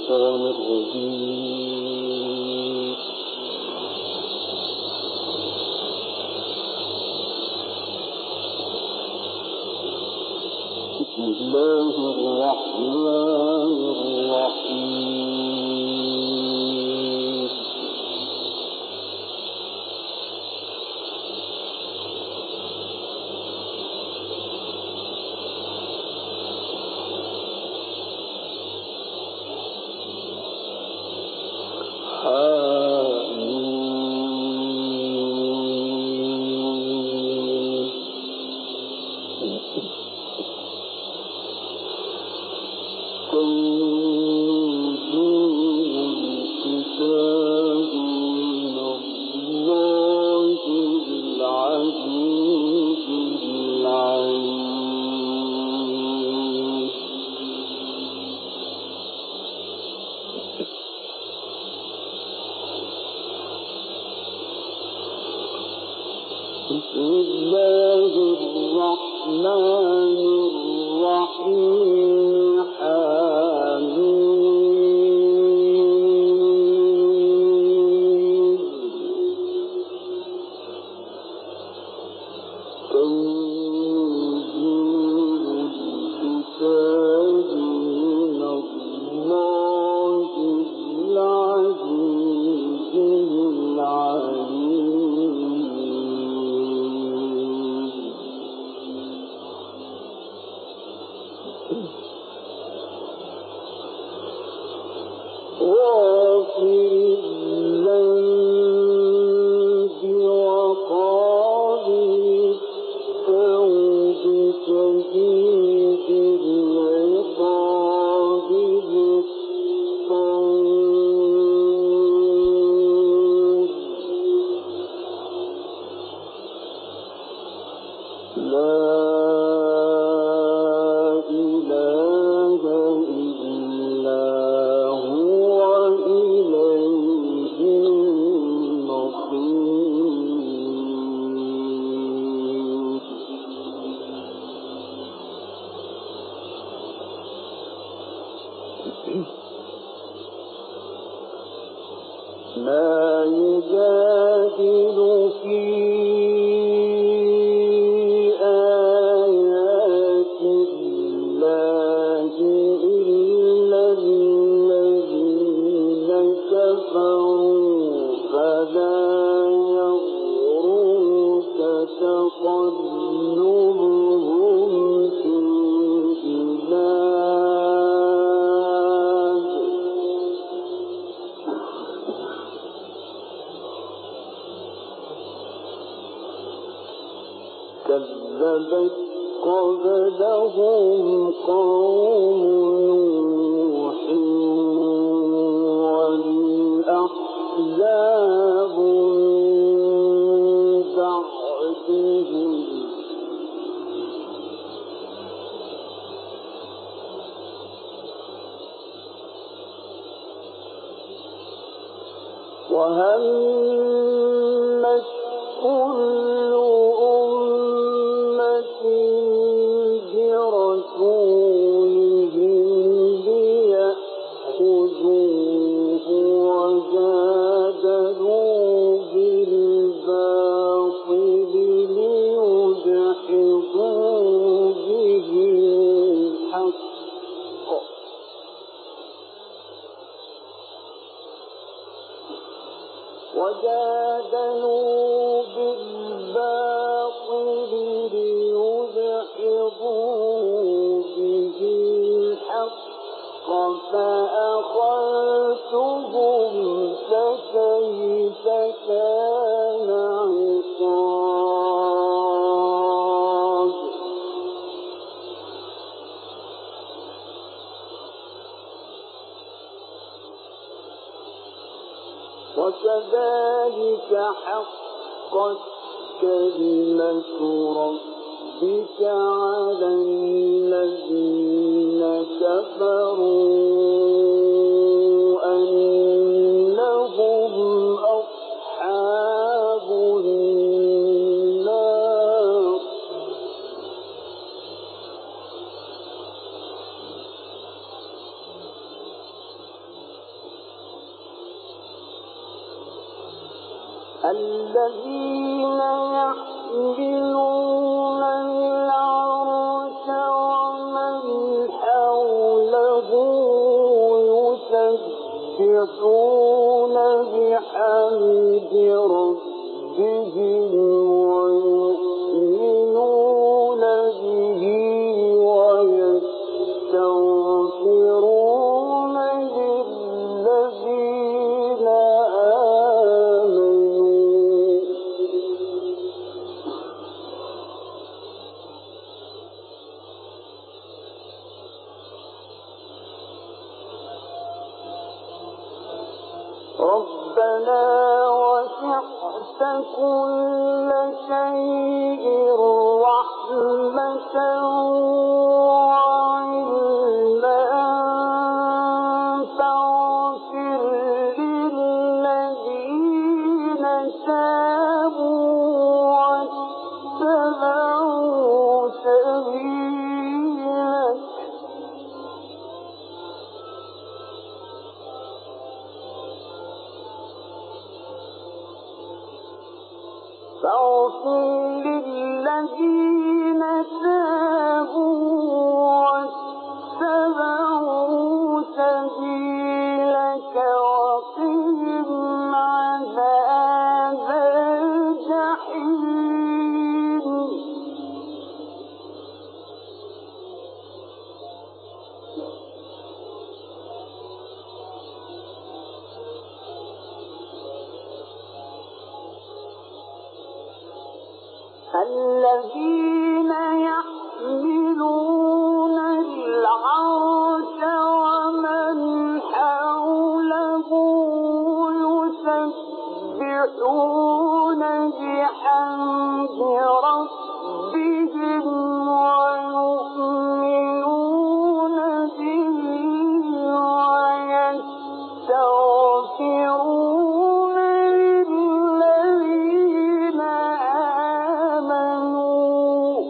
الشيطان الرجيم. بسم الله الرحمن الرحيم. بسم الله الرحمن الرحيم. حميد. تنزيل الكتاب من الله العزيز العليم. غافر الذنب وقابل التوب شديد العقاب ذي الطول. لا إله إلا هو إليه المصير. ما يجادل في آيات الله إلا الذين كفروا فلا يغرك تقلبهم في البلاد. كذبت قبلهم قوم نوح والأحزاب من بعدهم. وهمت كل أمة برسولهم ليأخذوه وجادلوا بالباطل ليدحضوا به الحق. وجادلوا بالباطل ليدحضوا به الحق فأخذتهم فكيف كان عقاب. وكذلك حقت كلمة ربك على الذين كفروا أنهم أصحاب النار. الذين يحملون العرش ومن حوله يسبحون بحمد ربهم ويؤمنون به ويستغفرون للذين آمنوا ربنا وسعت كل شيء رحمة وعلما فاغفر للذين تابوا واتبعوا سبيلك فاغفر للذين تابوا واتبعوا سبيلك وقهم عذاب الجحيم الذين يحملون العرش ومن حوله يسبحون بحمد ربهم ويؤمنون به ويستغفرون للذين آمنوا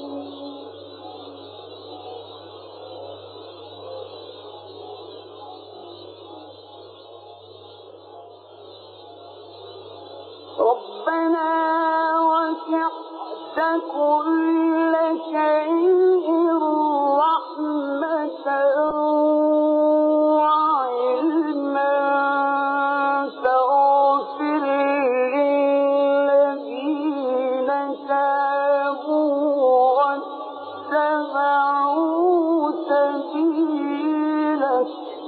ربنا وسعت كل شيء رحمة وعلما فاغفر للذين تابوا واتبعوا سبيلك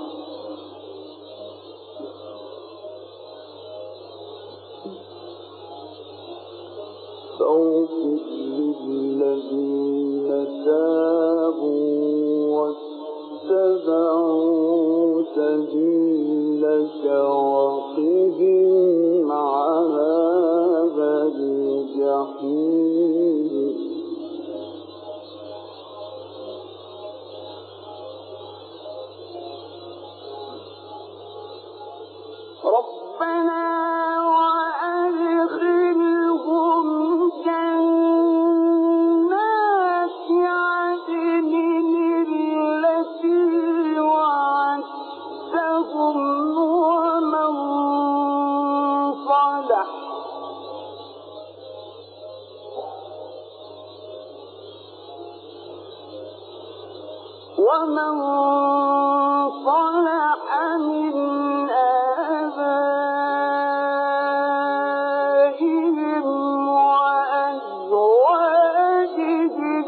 فاغفر للذين تابوا واتبعوا سبيلك وقهم عذاب الجحيم ربنا وأدخلهم جنات عدن التي وعدتهم ومن صلح من آبائهم وأزواجهم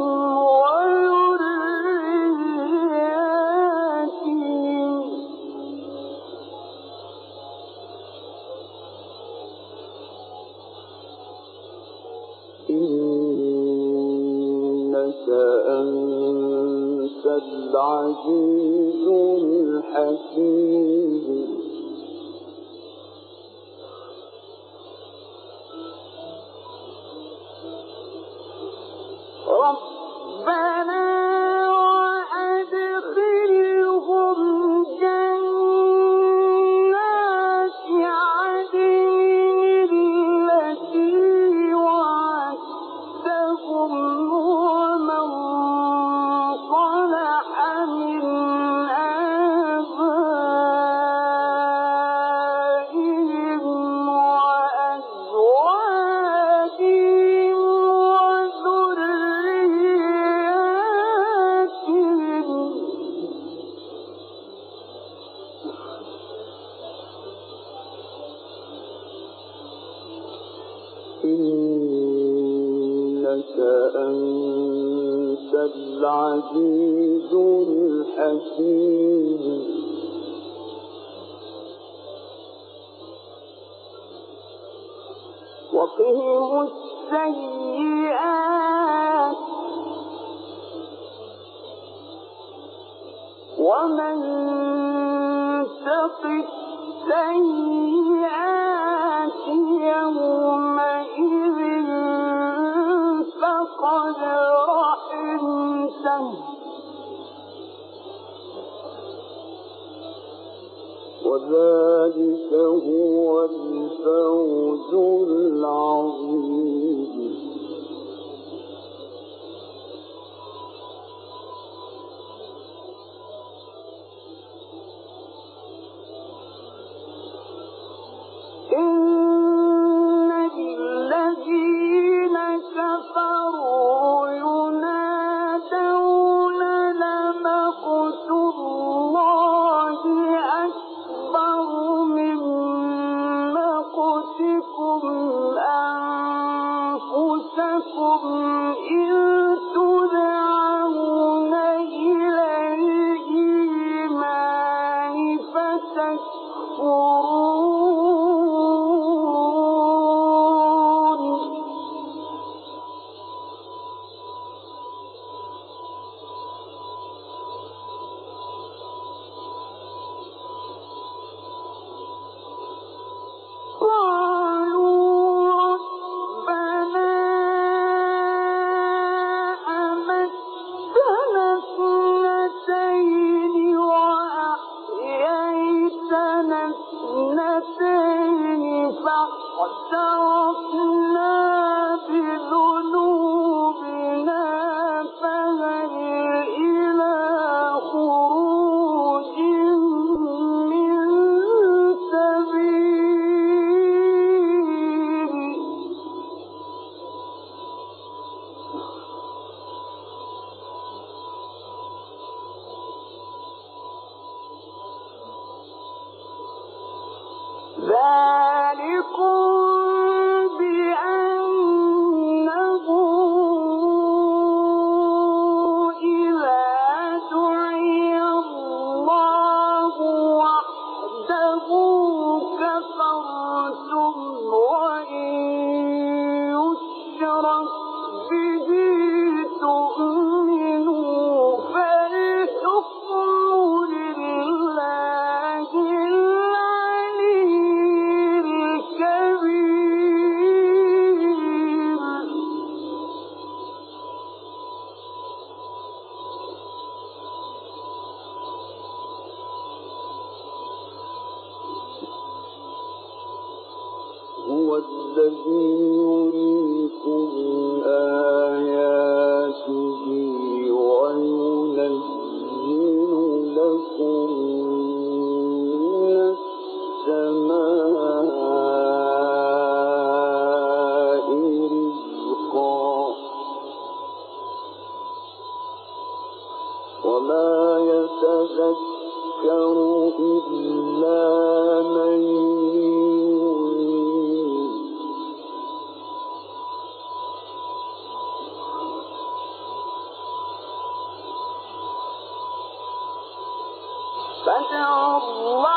وذرياتهم إنك أنت العزيز الحكيم ربنا وأدخلهم جنات عدن التي وعدتهم ومن صلح من آبائهم العزيز الحكيم وقهم السيئات ومن تق السيئات يومئذ فقد رحمته وذلك هو الفوز العظيم إن الذين كفروا ينادون لمقت الله أكبر من مقتكم أنفسكم إذ تدعون إلى الإيمان فتكفرون قالوا ربنا أمتنا اثنتين وأحييتنا اثنتين فاعترفنا بذنوبنا فهل إلى خروج من سبيل ذلكم بأنه إذا دعي الله وحده كفرتم وإن يشرك به تؤمنوا فالحكم لله العلي الكبير هو الذي يريكم آياته وينزل لكم من السماء رزقا وما يتذكر إلا من ينيب فادعوا الله